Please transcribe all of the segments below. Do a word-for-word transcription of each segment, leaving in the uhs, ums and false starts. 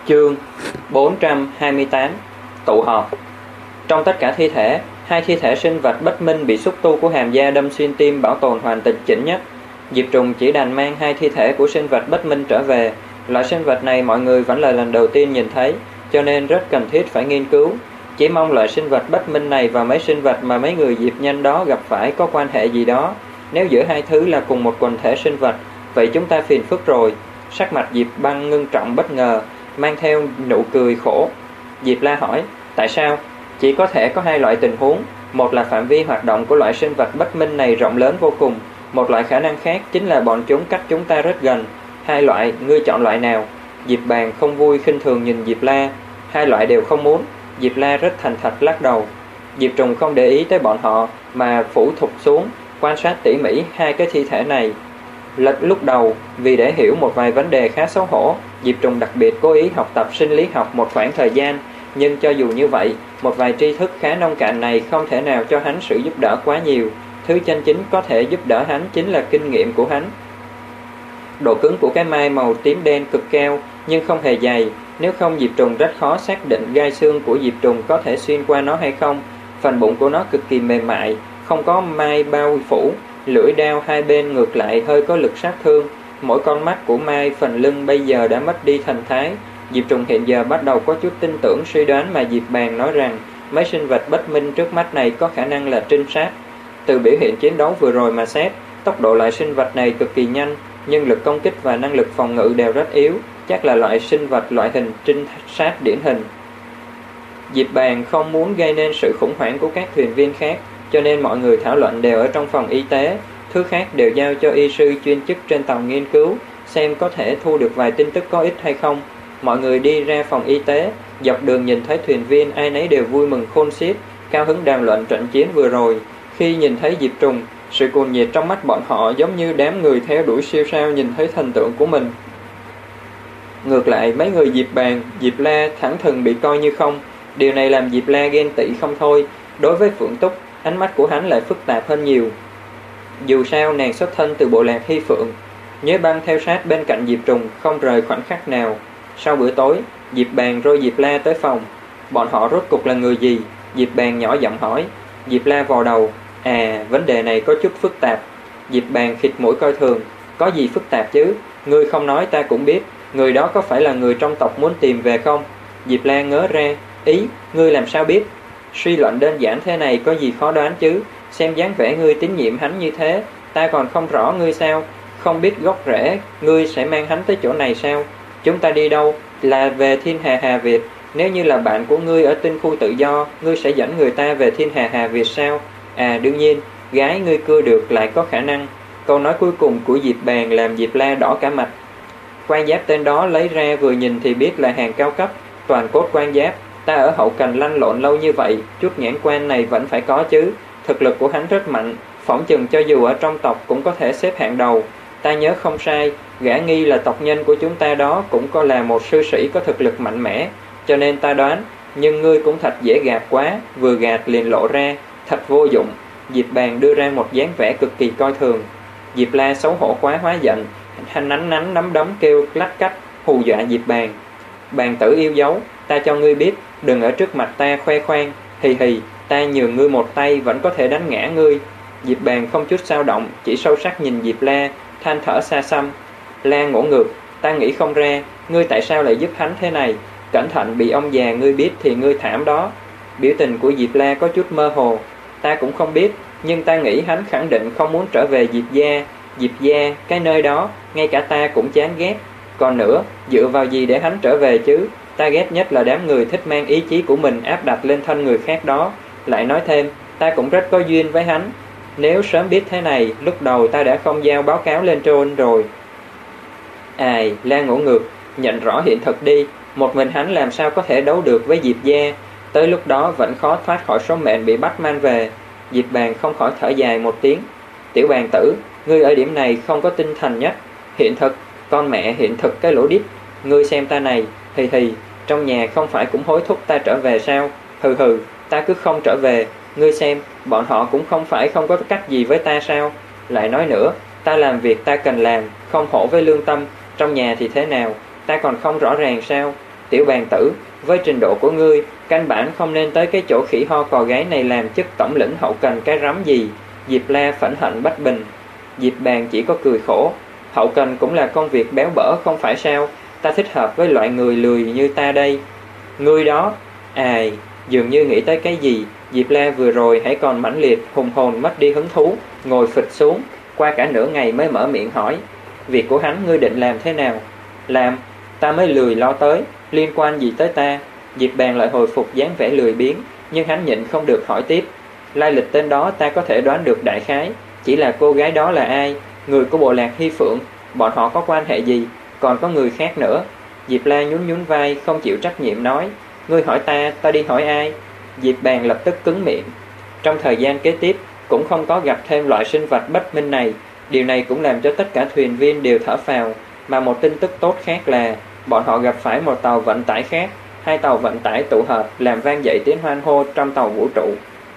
Chương bốn trăm hai mươi tám. Tụ họp. Trong tất cả thi thể, hai thi thể sinh vật bất minh bị xúc tu của hàm da đâm xuyên tim bảo tồn hoàn tịch chỉnh nhất. Diệp Trùng chỉ đành mang hai thi thể của sinh vật bất minh trở về. Loại sinh vật này mọi người vẫn là lần đầu tiên nhìn thấy, cho nên rất cần thiết phải nghiên cứu. Chỉ mong loại sinh vật bất minh này và mấy sinh vật mà mấy người Diệp Nhân đó gặp phải có quan hệ gì đó. Nếu giữa hai thứ là cùng một quần thể sinh vật, vậy chúng ta phiền phức rồi. Sắc mặt Diệp Băng ngưng trọng bất ngờ, mang theo nụ cười khổ. Diệp La hỏi, tại sao? Chỉ có thể có hai loại tình huống. Một là phạm vi hoạt động của loại sinh vật bất minh này rộng lớn vô cùng. Một loại khả năng khác chính là bọn chúng cách chúng ta rất gần. Hai loại, ngươi chọn loại nào? Diệp Bàn không vui khinh thường nhìn Diệp La. Hai loại đều không muốn. Diệp La rất thành thật lắc đầu. Diệp Trùng không để ý tới bọn họ, mà phủ thụt xuống, quan sát tỉ mỉ hai cái thi thể này. Lật lúc đầu, vì để hiểu một vài vấn đề khá xấu hổ, Diệp Trùng đặc biệt cố ý học tập sinh lý học một khoảng thời gian. Nhưng cho dù như vậy, một vài tri thức khá nông cạn này không thể nào cho hắn sự giúp đỡ quá nhiều. Thứ chân chính có thể giúp đỡ hắn chính là kinh nghiệm của hắn. Độ cứng của cái mai màu tím đen cực cao, nhưng không hề dày. Nếu không, Diệp Trùng rất khó xác định gai xương của Diệp Trùng có thể xuyên qua nó hay không. Phần bụng của nó cực kỳ mềm mại, không có mai bao phủ. Lưỡi đao hai bên ngược lại hơi có lực sát thương. Mỗi con mắt của mai phần lưng bây giờ đã mất đi thần thái. Diệp Trùng hiện giờ bắt đầu có chút tin tưởng suy đoán mà Diệp Bàn nói rằng mấy sinh vật bất minh trước mắt này có khả năng là trinh sát. Từ biểu hiện chiến đấu vừa rồi mà xét, tốc độ loại sinh vật này cực kỳ nhanh, nhưng lực công kích và năng lực phòng ngự đều rất yếu, chắc là loại sinh vật loại hình trinh sát điển hình. Diệp Bàn không muốn gây nên sự khủng hoảng của các thuyền viên khác, cho nên mọi người thảo luận đều ở trong phòng y tế, thứ khác đều giao cho y sư chuyên chức trên tàu nghiên cứu, xem có thể thu được vài tin tức có ích hay không. Mọi người đi ra phòng y tế, dọc đường nhìn thấy thuyền viên ai nấy đều vui mừng khôn xiết, cao hứng đàm luận trận chiến vừa rồi. Khi nhìn thấy Diệp Trùng, sự cuồng nhiệt trong mắt bọn họ giống như đám người theo đuổi siêu sao nhìn thấy thành tựu của mình. Ngược lại, mấy người Diệp Bàn, Diệp La thẳng thừng bị coi như không. Điều này làm Diệp La ghen tị không thôi. Đối với Phượng Túc, ánh mắt của hắn lại phức tạp hơn nhiều. Dù sao nàng xuất thân từ bộ lạc Hy Phượng, Nhớ Băng theo sát bên cạnh Diệp Trùng, không rời khoảnh khắc nào. Sau bữa tối, Diệp Bàn rồi Diệp La tới phòng. Bọn họ rốt cục là người gì? Diệp Bàn nhỏ giọng hỏi. Diệp La vò đầu. À, vấn đề này có chút phức tạp. Diệp Bàn khịt mũi coi thường. Có gì phức tạp chứ? Ngươi không nói ta cũng biết. Người đó có phải là người trong tộc muốn tìm về không? Diệp La ngớ ra. Ý, ngươi làm sao biết? Suy luận đơn giản thế này có gì khó đoán chứ? Xem dáng vẻ ngươi tín nhiệm hắn như thế, ta còn không rõ ngươi sao? Không biết gốc rễ, ngươi sẽ mang hắn tới chỗ này sao? Chúng ta đi đâu? Là về Thiên Hà Hà Việt. Nếu như là bạn của ngươi ở tinh khu tự do, ngươi sẽ dẫn người ta về Thiên Hà Hà Việt sao? À đương nhiên, gái ngươi cưa được lại có khả năng. Câu nói cuối cùng của Diệp Bàn làm Diệp La đỏ cả mặt. Quan giáp tên đó lấy ra vừa nhìn thì biết là hàng cao cấp, toàn cốt quan giáp. Ta ở hậu cành lăn lộn lâu như vậy, chút nhãn quan này vẫn phải có chứ. Thực lực của hắn rất mạnh, phỏng chừng cho dù ở trong tộc cũng có thể xếp hạng đầu. Ta nhớ không sai, gã nghi là tộc nhân của chúng ta đó cũng có là một sư sĩ có thực lực mạnh mẽ, cho nên ta đoán. Nhưng ngươi cũng thật dễ gạt quá, vừa gạt liền lộ ra, thật vô dụng. Diệp Bàn đưa ra một dáng vẻ cực kỳ coi thường. Diệp La xấu hổ quá hóa giận, hắn nắn nắn nắm đấm kêu lách cách, hù dọa Diệp Bàn. Bàn tử yêu dấu, ta cho ngươi biết, đừng ở trước mặt ta khoe khoang, hì hì, ta nhường ngươi một tay vẫn có thể đánh ngã ngươi. Diệp Bàn không chút dao động, chỉ sâu sắc nhìn Diệp La, than thở xa xăm. La ngỗ ngược, ta nghĩ không ra, ngươi tại sao lại giúp hắn thế này? Cẩn thận bị ông già ngươi biết thì ngươi thảm đó. Biểu tình của Diệp La có chút mơ hồ. Ta cũng không biết, nhưng ta nghĩ hắn khẳng định không muốn trở về Diệp gia. Diệp gia, cái nơi đó, ngay cả ta cũng chán ghét. Còn nữa, dựa vào gì để hắn trở về chứ? Ta ghét nhất là đám người thích mang ý chí của mình áp đặt lên thân người khác đó. Lại nói thêm, ta cũng rất có duyên với hắn. Nếu sớm biết thế này, lúc đầu ta đã không giao báo cáo lên trên rồi. Ai, La ngỗ ngược, nhận rõ hiện thực đi. Một mình hắn làm sao có thể đấu được với Diệp gia? Tới lúc đó vẫn khó thoát khỏi số mệnh bị bắt mang về. Diệp Bàn không khỏi thở dài một tiếng. Tiểu Bàn tử, ngươi ở điểm này không có tinh thần nhất. Hiện thực, con mẹ hiện thực cái lỗ đít. Ngươi xem ta này, hì hì, trong nhà không phải cũng hối thúc ta trở về sao? Hừ hừ, ta cứ không trở về. Ngươi xem, bọn họ cũng không phải không có cách gì với ta sao? Lại nói nữa, ta làm việc ta cần làm, không hổ với lương tâm. Trong nhà thì thế nào, ta còn không rõ ràng sao? Tiểu bàn tử, với trình độ của ngươi, căn bản không nên tới cái chỗ khỉ ho cò gáy này làm chức tổng lĩnh hậu cần cái rắm gì. Diệp La phẫn hận bất bình. Diệp Bàn chỉ có cười khổ. Hậu cần cũng là công việc béo bở không phải sao? Ta thích hợp với loại người lười như ta đây. Ngươi đó, ai, dường như nghĩ tới cái gì. Diệp La vừa rồi hãy còn mãnh liệt, hùng hồn mất đi hứng thú, ngồi phịch xuống, qua cả nửa ngày mới mở miệng hỏi. Việc của hắn ngươi định làm thế nào? Làm, ta mới lười lo tới, liên quan gì tới ta? Diệp Bàn lại hồi phục dáng vẻ lười biếng, nhưng hắn nhịn không được hỏi tiếp. Lai lịch tên đó ta có thể đoán được đại khái, chỉ là cô gái đó là ai, người của bộ lạc Hy Phượng, bọn họ có quan hệ gì, còn có người khác nữa. Diệp La nhún nhún vai, không chịu trách nhiệm nói, ngươi hỏi ta, ta đi hỏi ai? Diệp Bàn lập tức cứng miệng. Trong thời gian kế tiếp, cũng không có gặp thêm loại sinh vật bất minh này. Điều này cũng làm cho tất cả thuyền viên đều thở phào. Mà một tin tức tốt khác là bọn họ gặp phải một tàu vận tải khác. Hai tàu vận tải tụ hợp làm vang dậy tiếng hoan hô trong tàu vũ trụ.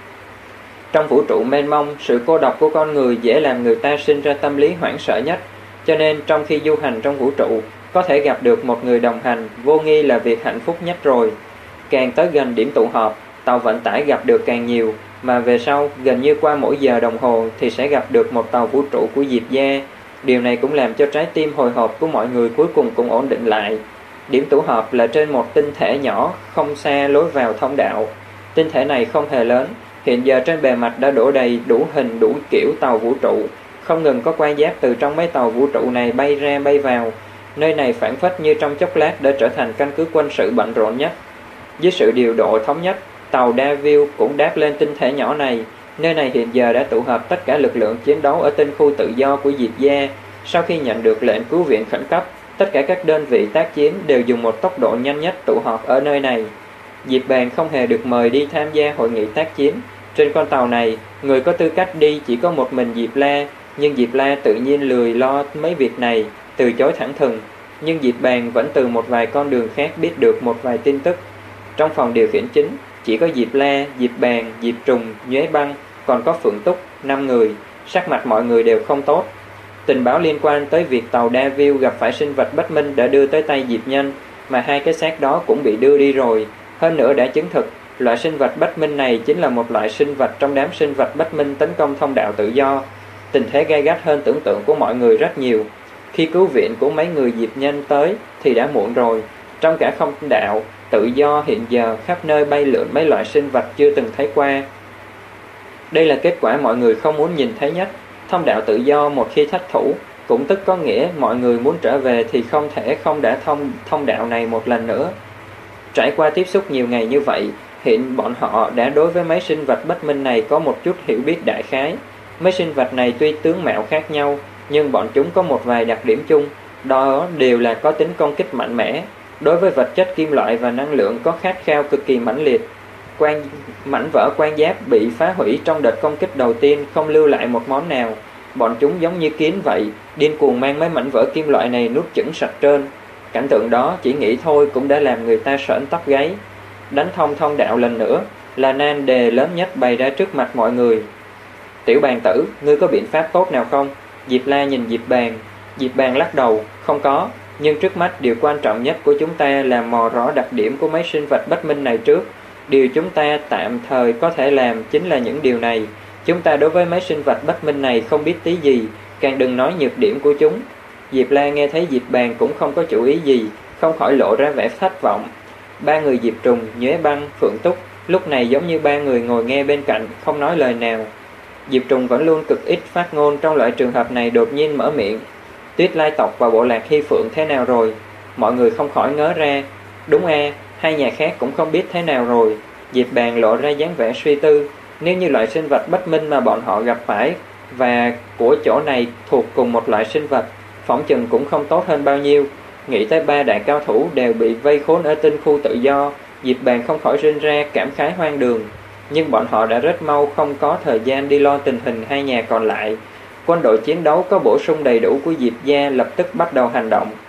Trong vũ trụ mênh mông, sự cô độc của con người dễ làm người ta sinh ra tâm lý hoảng sợ nhất. Cho nên trong khi du hành trong vũ trụ, có thể gặp được một người đồng hành vô nghi là việc hạnh phúc nhất rồi. Càng tới gần điểm tụ họp, tàu vận tải gặp được càng nhiều, mà về sau gần như qua mỗi giờ đồng hồ thì sẽ gặp được một tàu vũ trụ của Diệp gia. Điều này cũng làm cho trái tim hồi hộp của mọi người cuối cùng cũng ổn định lại. Điểm tụ họp là trên một tinh thể nhỏ không xa lối vào thông đạo. Tinh thể này không hề lớn, hiện giờ trên bề mặt đã đổ đầy đủ hình đủ kiểu tàu vũ trụ. Không ngừng có quan giáp từ trong mấy tàu vũ trụ này bay ra bay vào. Nơi này phảng phất như trong chốc lát đã trở thành căn cứ quân sự bận rộn nhất. Dưới sự điều độ thống nhất, tàu Davil cũng đáp lên tinh thể nhỏ này. Nơi này hiện giờ đã tụ hợp tất cả lực lượng chiến đấu ở tinh khu tự do của Diệp gia. Sau khi nhận được lệnh cứu viện khẩn cấp, tất cả các đơn vị tác chiến đều dùng một tốc độ nhanh nhất tụ họp ở nơi này. Diệp Bàn không hề được mời đi tham gia hội nghị tác chiến. Trên con tàu này, người có tư cách đi chỉ có một mình Diệp La, nhưng Diệp La tự nhiên lười lo mấy việc này, từ chối thẳng thừng. Nhưng Diệp Bàn vẫn từ một vài con đường khác biết được một vài tin tức. Trong phòng điều khiển chính, chỉ có Diệp La, Diệp Bàn, Diệp Trùng, Nhuế Băng, còn có Phượng Túc, năm người. Sắc mặt mọi người đều không tốt. Tình báo liên quan tới việc tàu Davil gặp phải sinh vật bất minh đã đưa tới tay Diệp Nhân, mà hai cái xác đó cũng bị đưa đi rồi. Hơn nữa đã chứng thực, loại sinh vật bất minh này chính là một loại sinh vật trong đám sinh vật bất minh tấn công thông đạo tự do. Tình thế gay gắt hơn tưởng tượng của mọi người rất nhiều. Khi cứu viện của mấy người Diệp Nhân tới thì đã muộn rồi. Trong cả thông đạo tự do hiện giờ khắp nơi bay lượn mấy loại sinh vật chưa từng thấy qua. Đây là kết quả mọi người không muốn nhìn thấy nhất. Thông đạo tự do một khi thất thủ, cũng tức có nghĩa mọi người muốn trở về thì không thể không đã thông thông đạo này một lần nữa. Trải qua tiếp xúc nhiều ngày như vậy, hiện bọn họ đã đối với mấy sinh vật bất minh này có một chút hiểu biết đại khái. Mấy sinh vật này tuy tướng mạo khác nhau, nhưng bọn chúng có một vài đặc điểm chung, đó đều là có tính công kích mạnh mẽ. Đối với vật chất kim loại và năng lượng có khát khao cực kỳ mãnh liệt. Quan, mảnh vỡ quan giáp bị phá hủy trong đợt công kích đầu tiên không lưu lại một món nào. Bọn chúng giống như kiến vậy, điên cuồng mang mấy mảnh vỡ kim loại này nuốt chửng sạch trơn. Cảnh tượng đó chỉ nghĩ thôi cũng đã làm người ta sởn tóc gáy. Đánh thông thông đạo lần nữa là nan đề lớn nhất bày ra trước mặt mọi người. Tiểu Bàn tử, ngươi có biện pháp tốt nào không? Diệp La nhìn Diệp Bàn. Diệp Bàn lắc đầu, không có. Nhưng trước mắt điều quan trọng nhất của chúng ta là mò rõ đặc điểm của mấy sinh vật bất minh này trước. Điều chúng ta tạm thời có thể làm chính là những điều này. Chúng ta đối với mấy sinh vật bất minh này không biết tí gì, càng đừng nói nhược điểm của chúng. Diệp La nghe thấy Diệp Bàn cũng không có chủ ý gì, không khỏi lộ ra vẻ thất vọng. Ba người Diệp Trùng, Nhuế Băng, Phượng Túc lúc này giống như ba người ngồi nghe bên cạnh, không nói lời nào. Diệp Trùng vẫn luôn cực ít phát ngôn, trong loại trường hợp này đột nhiên mở miệng. Tuyết Lai tộc và bộ lạc Hy Phượng thế nào rồi? Mọi người không khỏi ngớ ra. Đúng a, hai nhà khác cũng không biết thế nào rồi. Diệp Bàn lộ ra dáng vẻ suy tư. Nếu như loại sinh vật bất minh mà bọn họ gặp phải và của chỗ này thuộc cùng một loại sinh vật, phỏng chừng cũng không tốt hơn bao nhiêu. Nghĩ tới ba đại cao thủ đều bị vây khốn ở tinh khu tự do, Diệp Bàn không khỏi rinh ra cảm khái hoang đường. Nhưng bọn họ đã rất mau không có thời gian đi lo tình hình hai nhà còn lại. Quân đội chiến đấu có bổ sung đầy đủ của Diệp gia lập tức bắt đầu hành động.